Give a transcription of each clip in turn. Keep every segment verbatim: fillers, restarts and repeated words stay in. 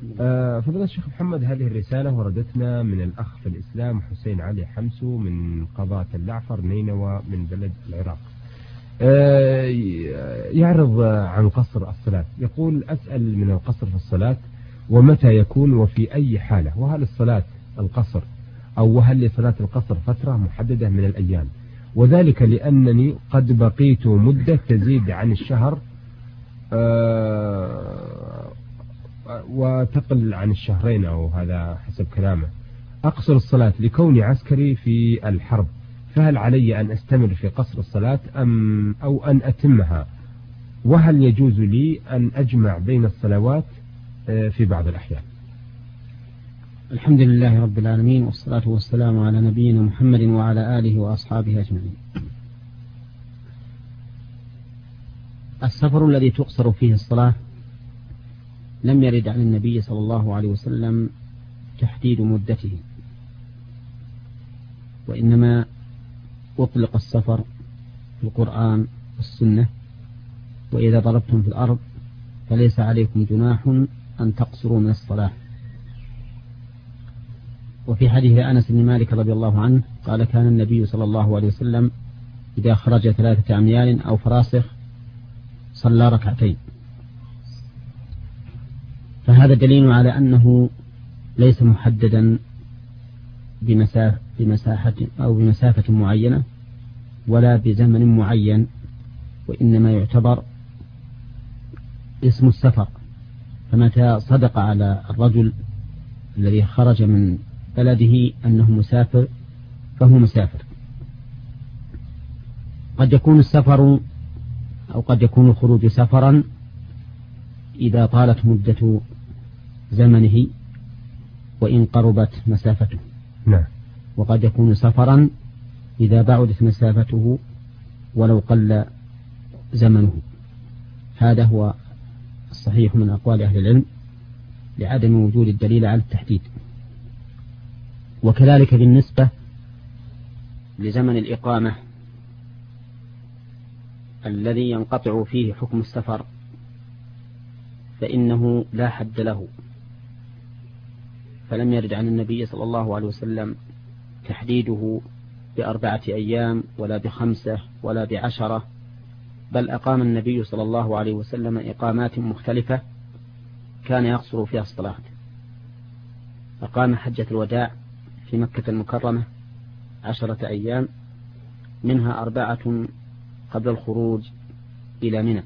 آه فضيلة الشيخ محمد، هذه الرسالة وردتنا من الأخ في الإسلام حسين علي حمسو من قضاة اللعفر نينوى من بلد العراق. آه يعرض عن قصر الصلاة، يقول: أسأل من القصر في الصلاة ومتى يكون وفي أي حالة، وهل الصلاة القصر أو وهل لصلاة القصر فترة محددة من الأيام؟ وذلك لأنني قد بقيت مدة تزيد عن الشهر آه وتقل عن الشهرين، أو هذا حسب كلامه. أقصر الصلاة لكوني عسكري في الحرب، فهل علي أن أستمر في قصر الصلاة أم أو أن أتمها؟ وهل يجوز لي أن أجمع بين الصلوات في بعض الأحيان؟ الحمد لله رب العالمين، والصلاة والسلام على نبينا محمد وعلى آله وأصحابه أجمعين. السفر الذي تقصر فيه الصلاة لم يرد عن النبي صلى الله عليه وسلم تحديد مدته، وإنما أطلق السفر في القرآن والسنة: وإذا ضربتم في الأرض فليس عليكم جناح أن تقصروا من الصلاة. وفي حديث أنس بن مالك رضي الله عنه قال: كان النبي صلى الله عليه وسلم إذا خرج ثلاثة أميال أو فراسخ صلى ركعتين. فهذا دليل على أنه ليس محددا بمسافة, بمساحة أو بمسافة معينة ولا بزمن معين، وإنما يعتبر اسم السفر. فمتى صدق على الرجل الذي خرج من بلده أنه مسافر فهو مسافر. قد يكون السفر أو قد يكون الخروج سفرا إذا طالت مدة زمنه وإن قربت مسافته. نعم. وقد يكون سفرا إذا بعدت مسافته ولو قل زمنه. هذا هو الصحيح من أقوال أهل العلم لعدم وجود الدليل على التحديد. وكذلك بالنسبة لزمن الإقامة الذي ينقطع فيه حكم السفر فإنه لا حد له، فلم يرد عن النبي صلى الله عليه وسلم تحديده بأربعة أيام ولا بخمسة ولا بعشرة، بل أقام النبي صلى الله عليه وسلم إقامات مختلفة كان يقصر فيها الصلاة. أقام حجة الوداع في مكة المكرمة عشرة أيام، منها أربعة قبل الخروج إلى منى،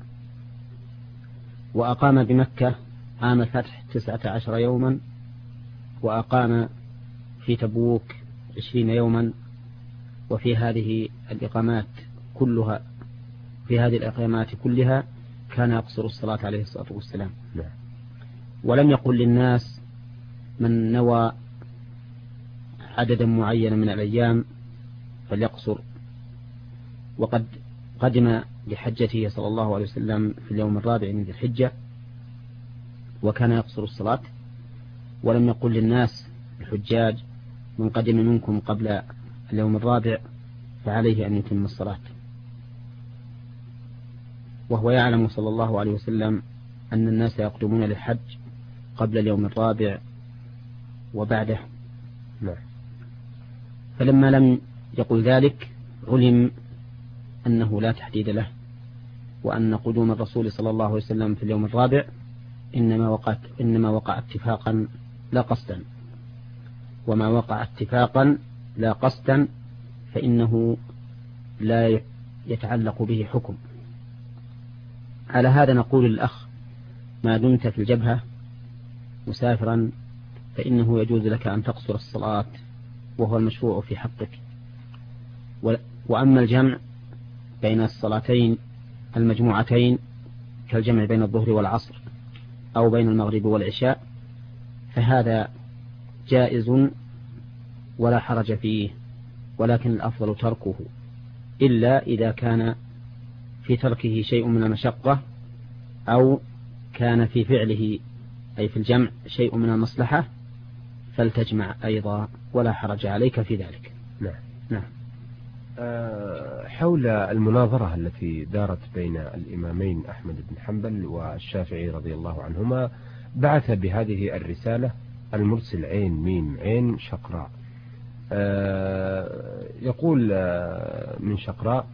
وأقام بمكة عام الفتح تسعة عشر يوما، وأقام في تبوك عشرين يوما. وفي هذه الإقامات كلها في هذه الإقامات كلها كان يقصر الصلاة عليه الصلاة والسلام. ولم يقل للناس من نوى عددا معينا من الأيام فليقصر. وقد قدم لحجته صلى الله عليه وسلم في اليوم الرابع من ذي الحجة وكان يقصر الصلاة، ولم يقل للناس الحجاج من قدم منكم قبل اليوم الرابع فعليه أن يتم الصلاة. وهو يعلم صلى الله عليه وسلم أن الناس يقدمون للحج قبل اليوم الرابع وبعده. لا. فلما لم يقل ذلك علم أنه لا تحديد له، وأن قدوم الرسول صلى الله عليه وسلم في اليوم الرابع إنما وقع إنما وقع اتفاقا لا قصدا، وما وقع اتفاقا لا قصدا فإنه لا يتعلق به حكم. على هذا نقول للأخ: ما دمت في الجبهة مسافرا فإنه يجوز لك أن تقصر الصلاة وهو المشروع في حقك. وأما الجمع بين الصلاتين المجموعتين كالجمع بين الظهر والعصر أو بين المغرب والعشاء فهذا جائز ولا حرج فيه، ولكن الأفضل تركه، إلا إذا كان في تركه شيء من المشقة أو كان في فعله أي في الجمع شيء من المصلحة فلتجمع أيضا ولا حرج عليك في ذلك. نعم. نعم. أه حول المناظرة التي دارت بين الإمامين أحمد بن حنبل والشافعي رضي الله عنهما بعث بهذه الرسالة المرسل عين ميم عين شقراء. يقول من شقراء: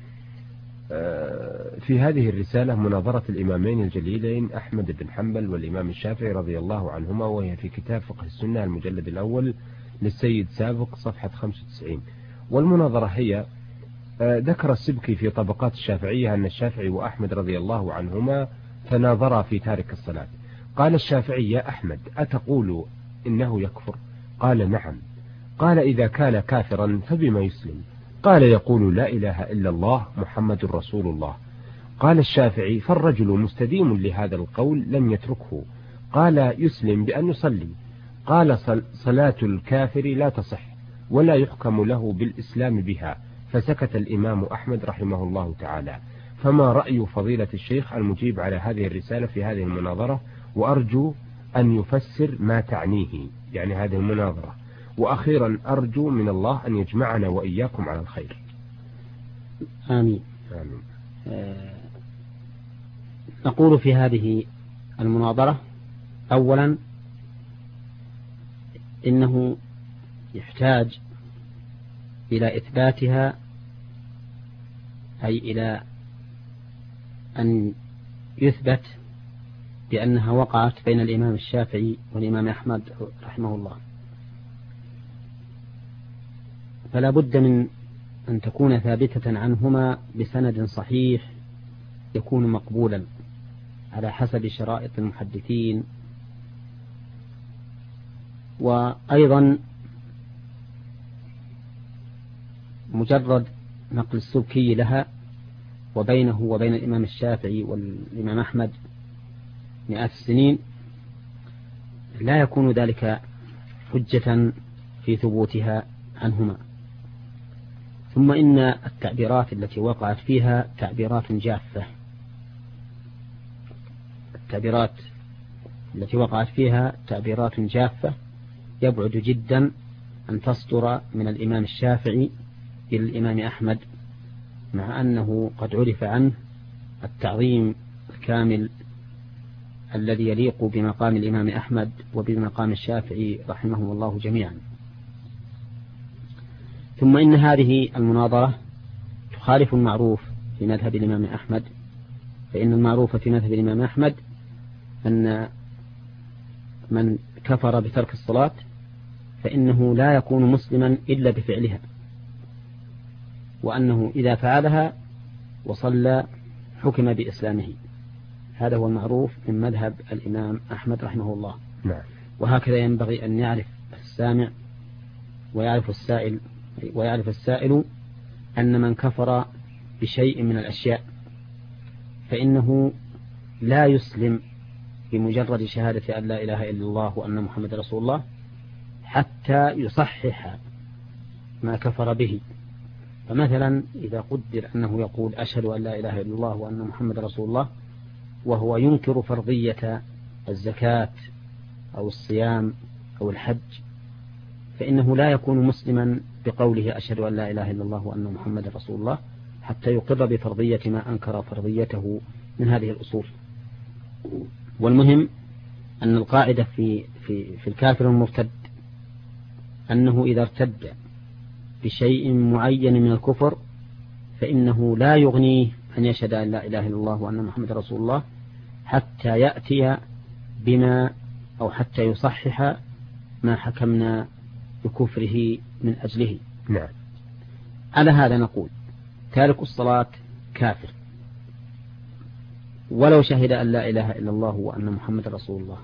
في هذه الرسالة مناظرة الإمامين الجليلين أحمد بن حنبل والإمام الشافعي رضي الله عنهما، وهي في كتاب فقه السنة المجلد الأول للسيد سابق صفحة خمسة وتسعين. والمناظرة هي: ذكر السبكي في طبقات الشافعية أن الشافعي وأحمد رضي الله عنهما تناظرا في تارك الصلاة. قال الشافعي: يا أحمد، أتقول إنه يكفر؟ قال: نعم. قال: إذا كان كافرا فبما يسلم؟ قال: يقول لا إله إلا الله محمد رسول الله. قال الشافعي: فالرجل مستديم لهذا القول لم يتركه. قال: يسلم بأن يصلي. قال: صلاة الكافر لا تصح ولا يحكم له بالإسلام بها. فسكت الإمام أحمد رحمه الله تعالى. فما رأي فضيلة الشيخ المجيب على هذه الرسالة في هذه المناظرة؟ وأرجو أن يفسر ما تعنيه، يعني هذه المناظرة. وأخيرا أرجو من الله أن يجمعنا وإياكم على الخير. آمين. آمين. آه نقول في هذه المناظرة: أولا، إنه يحتاج إلى إثباتها، أي إلى أن يثبت بأنها وقعت بين الإمام الشافعي والإمام أحمد رحمه الله. فلا بد من أن تكون ثابتة عنهما بسند صحيح يكون مقبولا على حسب شرائط المحدثين. وأيضا مجرد نقل السبكي لها وبينه وبين الإمام الشافعي والإمام أحمد مئات السنين لا يكون ذلك حجة في ثبوتها عنهما. ثم إن التعبيرات التي وقعت فيها تعبيرات جافة، التعبيرات التي وقعت فيها تعبيرات جافة يبعد جدا أن تصدر من الإمام الشافعي إلى الإمام أحمد، مع أنه قد عرف عنه التعظيم الكامل الذي يليق بمقام الإمام أحمد وبمقام الشافعي رحمهم الله جميعا. ثم إن هذه المناظرة تخالف المعروف في مذهب الإمام أحمد، فإن المعروف في مذهب الإمام أحمد أن من كفر بترك الصلاة فإنه لا يكون مسلما إلا بفعلها، وأنه إذا فعلها وصلى حكم بإسلامه. هذا هو المعروف من مذهب الإمام أحمد رحمه الله. نعم. وهكذا ينبغي أن يعرف السامع ويعرف السائل ويعرف السائل أن من كفر بشيء من الأشياء فإنه لا يسلم بمجرد شهادة أن لا إله إلا الله وأن محمد رسول الله حتى يصحح ما كفر به. فمثلا إذا قدر أنه يقول أشهد أن لا إله إلا الله وأن محمد رسول الله وهو ينكر فرضية الزكاة أو الصيام أو الحج، فإنه لا يكون مسلما بقوله أشهد أن لا إله إلا الله وأن محمد رسول الله حتى يقر بفرضية ما أنكر فرضيته من هذه الأصول. والمهم أن القاعدة في, في, في الكافر المرتد أنه إذا ارتد بشيء معين من الكفر فإنه لا يغنيه أن يشهد أن لا إله إلا الله وأن محمد رسول الله حتى يأتي بما أو حتى يصحح ما حكمنا بكفره من أجله. نعم. على هذا نقول تارك الصلاة كافر ولو شهد أن لا إله إلا الله وأن محمد رسول الله،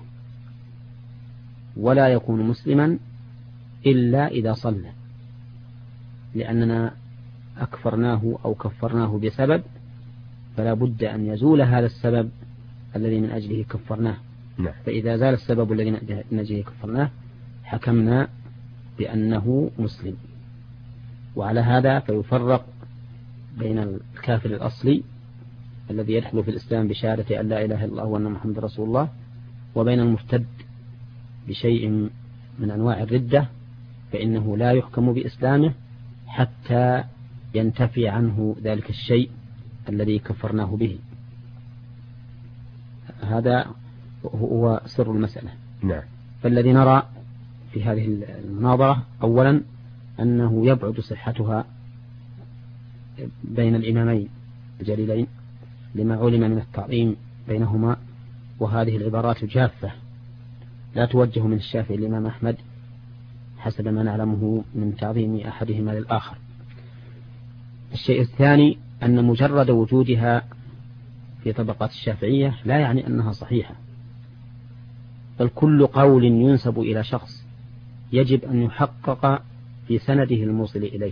ولا يكون مسلما إلا إذا صلى، لأننا أكفرناه أو كفرناه بسبب، فلا بد أن يزول هذا السبب الذي من أجله كفرناه. نعم. فإذا زال السبب الذي من أجله كفرناه حكمنا بأنه مسلم. وعلى هذا فيفرق بين الكافر الأصلي الذي يدخل في الإسلام بشهادة أن لا إله إلا الله وأن محمد رسول الله، وبين المرتد بشيء من أنواع الردة، فإنه لا يحكم بإسلامه حتى ينتفي عنه ذلك الشيء الذي كفرناه به. هذا هو سر المسألة. نعم. فالذي نرى في هذه المناظرة أولا أنه يبعد صحتها بين الإمامين الجليلين لما علم من التعظيم بينهما، وهذه العبارات جافة لا توجه من الشافعي الإمام أحمد حسب ما نعلمه من تعظيم أحدهما للآخر. الشيء الثاني أن مجرد وجودها في طبقات الشافعية لا يعني أنها صحيحة، بل كل قول ينسب إلى شخص يجب أن يحقق في سنده الموصل إليه،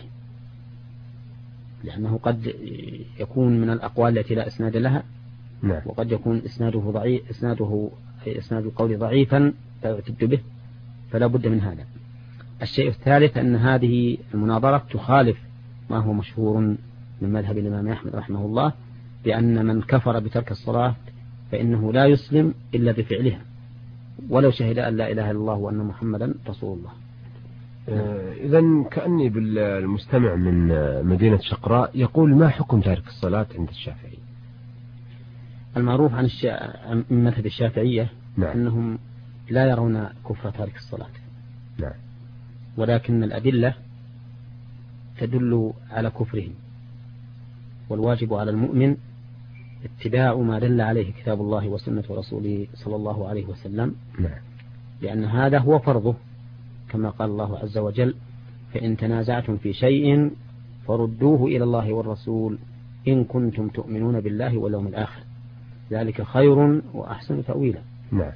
لأنه قد يكون من الأقوال التي لا إسناد لها. نعم. وقد يكون إسناده ضعيف، إسناده إسناد القول ضعيفا لا يعتد به، فلا بد من هذا. الشيء الثالث أن هذه المناظرة تخالف ما هو مشهور من مذهب الإمام أحمد رحمه الله، بأن من كفر بترك الصلاة فإنه لا يسلم إلا بفعلها ولو شهد أن لا إله إلا الله وأن محمدا رسول الله. إذن كأني بالمستمع من مدينة شقراء يقول: ما حكم تارك الصلاة عند الشافعي؟ المعروف عن الشا... من مذهب الشافعية نعم. أنهم لا يرون كفر تارك الصلاة. نعم. ولكن الأدلة تدل على كفرهم، والواجب على المؤمن اتباع ما دل عليه كتاب الله وسنة رسوله صلى الله عليه وسلم. نعم. لأن هذا هو فرضه، كما قال الله عز وجل: فإن تنازعتم في شيء فردوه إلى الله والرسول إن كنتم تؤمنون بالله واليوم الآخر، ذلك خير وأحسن تأويلا. نعم.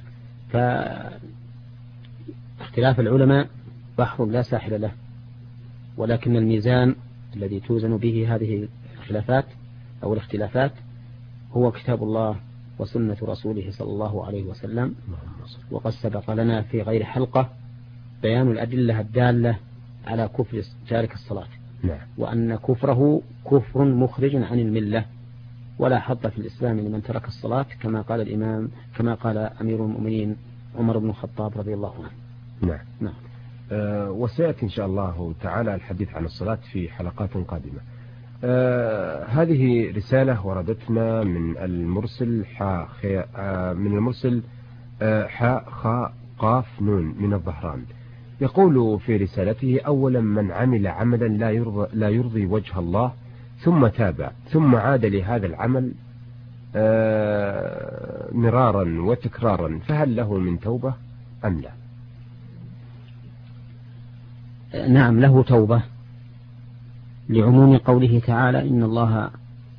فاختلاف العلماء بحر لا ساحل له، ولكن الميزان الذي توزن به هذه الخلافات أو الاختلافات هو كتاب الله وسنة رسوله صلى الله عليه وسلم. وقد سبق لنا في غير حلقة بيان الأدلة الدالة على كفر تارك الصلاة. نعم. وأن كفره كفر مخرج عن الملة، ولا حظ في الإسلام لمن ترك الصلاة، كما قال الإمام كما قال أمير المؤمنين عمر بن الخطاب رضي الله عنه. نعم. نعم. أه وسيأتي إن شاء الله تعالى الحديث عن الصلاة في حلقات قادمة. أه هذه رسالة وردتنا من المرسل حا أه من المرسل أه حاء خاء قاف نون من الظهران. يقول في رسالته: أولا، من عمل عملا لا يرضي, لا يرضي وجه الله ثم تاب ثم عاد لهذا العمل أه مرارا وتكرارا، فهل له من توبة أم لا؟ نعم، له توبة، لعموم قوله تعالى: إن الله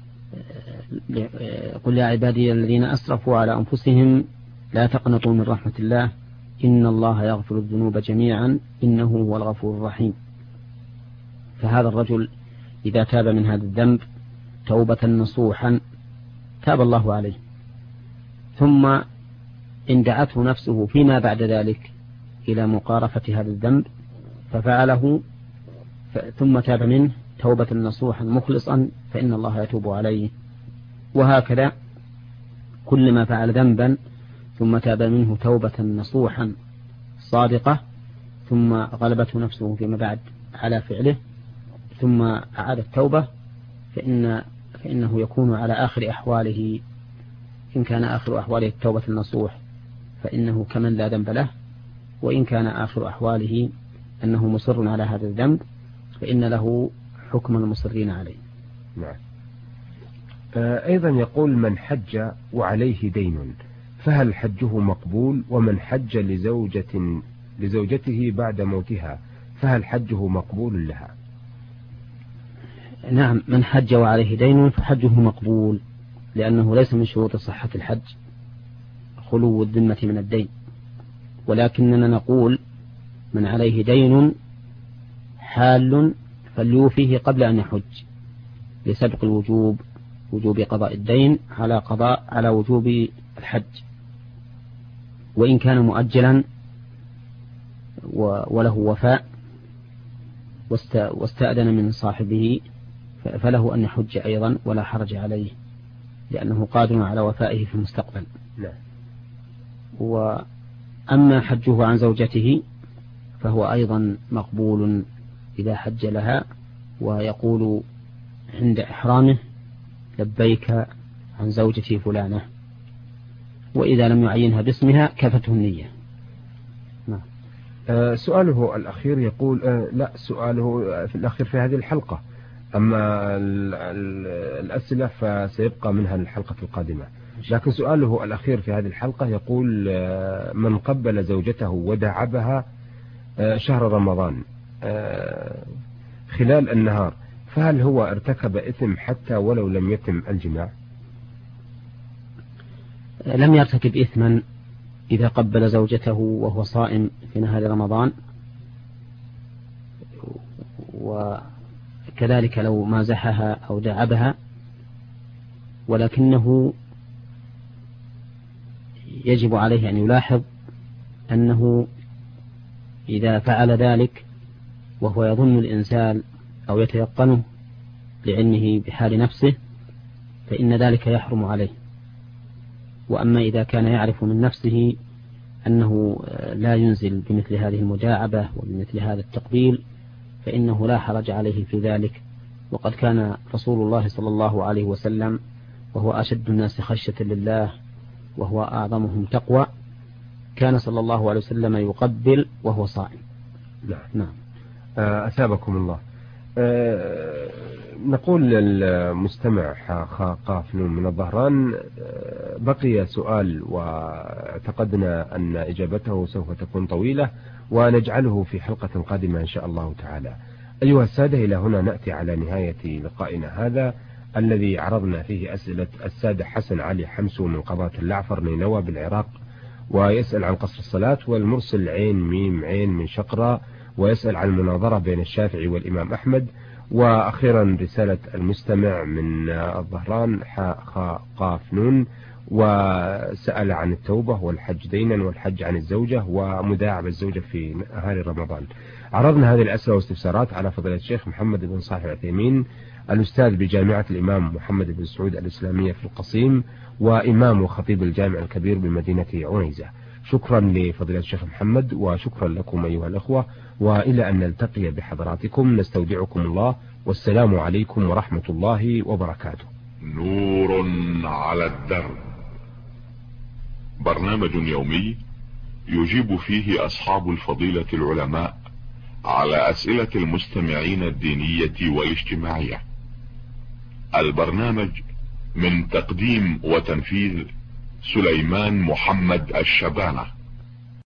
قل يا عبادي الذين أسرفوا على أنفسهم لا تقنطوا من رحمة الله إن الله يغفر الذنوب جميعا إنه هو الغفور الرحيم. فهذا الرجل إذا تاب من هذا الذنب توبة نصوحا تاب الله عليه، ثم إن دعته نفسه فيما بعد ذلك إلى مقارفة هذا الذنب ففعله ثم تاب منه توبة نصوحا مخلصا فإن الله يتوب عليه. وهكذا كلما فعل ذنبا ثم تاب منه توبة نصوحا صادقة ثم غلبته نفسه فيما بعد على فعله ثم أعاد التوبة، فإن فإنه يكون على آخر أحواله. إن كان آخر أحواله التوبة النصوح فإنه كمن لا ذنب له، وإن كان آخر أحواله أنه مصر على هذا الذنب فإن له حكم المصرين عليه. نعم. أيضا يقول: من حج وعليه دين فهل حجه مقبول؟ ومن حج لزوجة لزوجته بعد موتها فهل حجه مقبول لها؟ نعم، من حج وعليه دين فحجه مقبول، لأنه ليس من شروط صحة الحج خلو الذمة من الدين، ولكننا نقول من عليه دين حال فليوفيه قبل أن يحج، لسبق الوجوب وجوب قضاء الدين على قضاء على وجوب الحج. وإن كان مؤجلا وله وفاء واستأذن من صاحبه فله أن يحج أيضا ولا حرج عليه، لأنه قادر على وفائه في المستقبل. لا. وأما حجه عن زوجته فهو أيضا مقبول إذا حج لها، ويقول عند إحرامه: لبيك عن زوجتي فلانة. وإذا لم يعينها باسمها كفته النية. نعم. آه سؤاله الأخير يقول آه لا سؤاله في الأخير في هذه الحلقة، أما ال ال الأسئلة فسيبقى منها الحلقة القادمة، لكن سؤاله الأخير في هذه الحلقة يقول آه من قبل زوجته ودعبها آه شهر رمضان آه خلال النهار فهل هو ارتكب إثم حتى ولو لم يتم الجماع؟ لم يرتكب إثما إذا قبل زوجته وهو صائم في نهار رمضان، وكذلك لو مازحها أو دعبها، ولكنه يجب عليه أن يلاحظ أنه إذا فعل ذلك وهو يظن الإنسان أو يتيقنه لعلمه بحال نفسه فإن ذلك يحرم عليه. وأما إذا كان يعرف من نفسه أنه لا ينزل بمثل هذه المداعبة وبمثل هذا التقبيل فإنه لا حرج عليه في ذلك. وقد كان رسول الله صلى الله عليه وسلم وهو أشد الناس خشية لله وهو أعظمهم تقوى كان صلى الله عليه وسلم يقبل وهو صائم. نعم. نعم. أثابكم الله. أه نقول للمستمع قاف نون من الظهران بقي سؤال واعتقدنا أن إجابته سوف تكون طويلة ونجعله في حلقة قادمة إن شاء الله تعالى. أيها السادة، إلى هنا نأتي على نهاية لقائنا هذا الذي عرضنا فيه أسئلة السادة حسن علي حمسو من قضاة اللعفر نينوى بالعراق، ويسأل عن قصر الصلاة، والمرسل عين ميم عين من شقرة ويسأل عن المناظرة بين الشافعي والإمام أحمد، وأخيرا رسالة المستمع من الظهران حاء خاء قاف نون وسأل عن التوبة والحج دينا والحج عن الزوجة ومداعبة الزوجة في نهار رمضان. عرضنا هذه الأسئلة واستفسارات على فضيلة الشيخ محمد بن صالح العثيمين الأستاذ بجامعة الإمام محمد بن سعود الإسلامية في القصيم وإمام وخطيب الجامع الكبير بمدينة عنيزة. شكرا لفضيلة الشيخ محمد وشكرا لكم أيها الأخوة، وإلى أن نلتقي بحضراتكم نستودعكم الله، والسلام عليكم ورحمة الله وبركاته. نور على الدرب، برنامج يومي يجيب فيه أصحاب الفضيلة العلماء على أسئلة المستمعين الدينية والاجتماعية. البرنامج من تقديم وتنفيذ سليمان محمد الشبانة.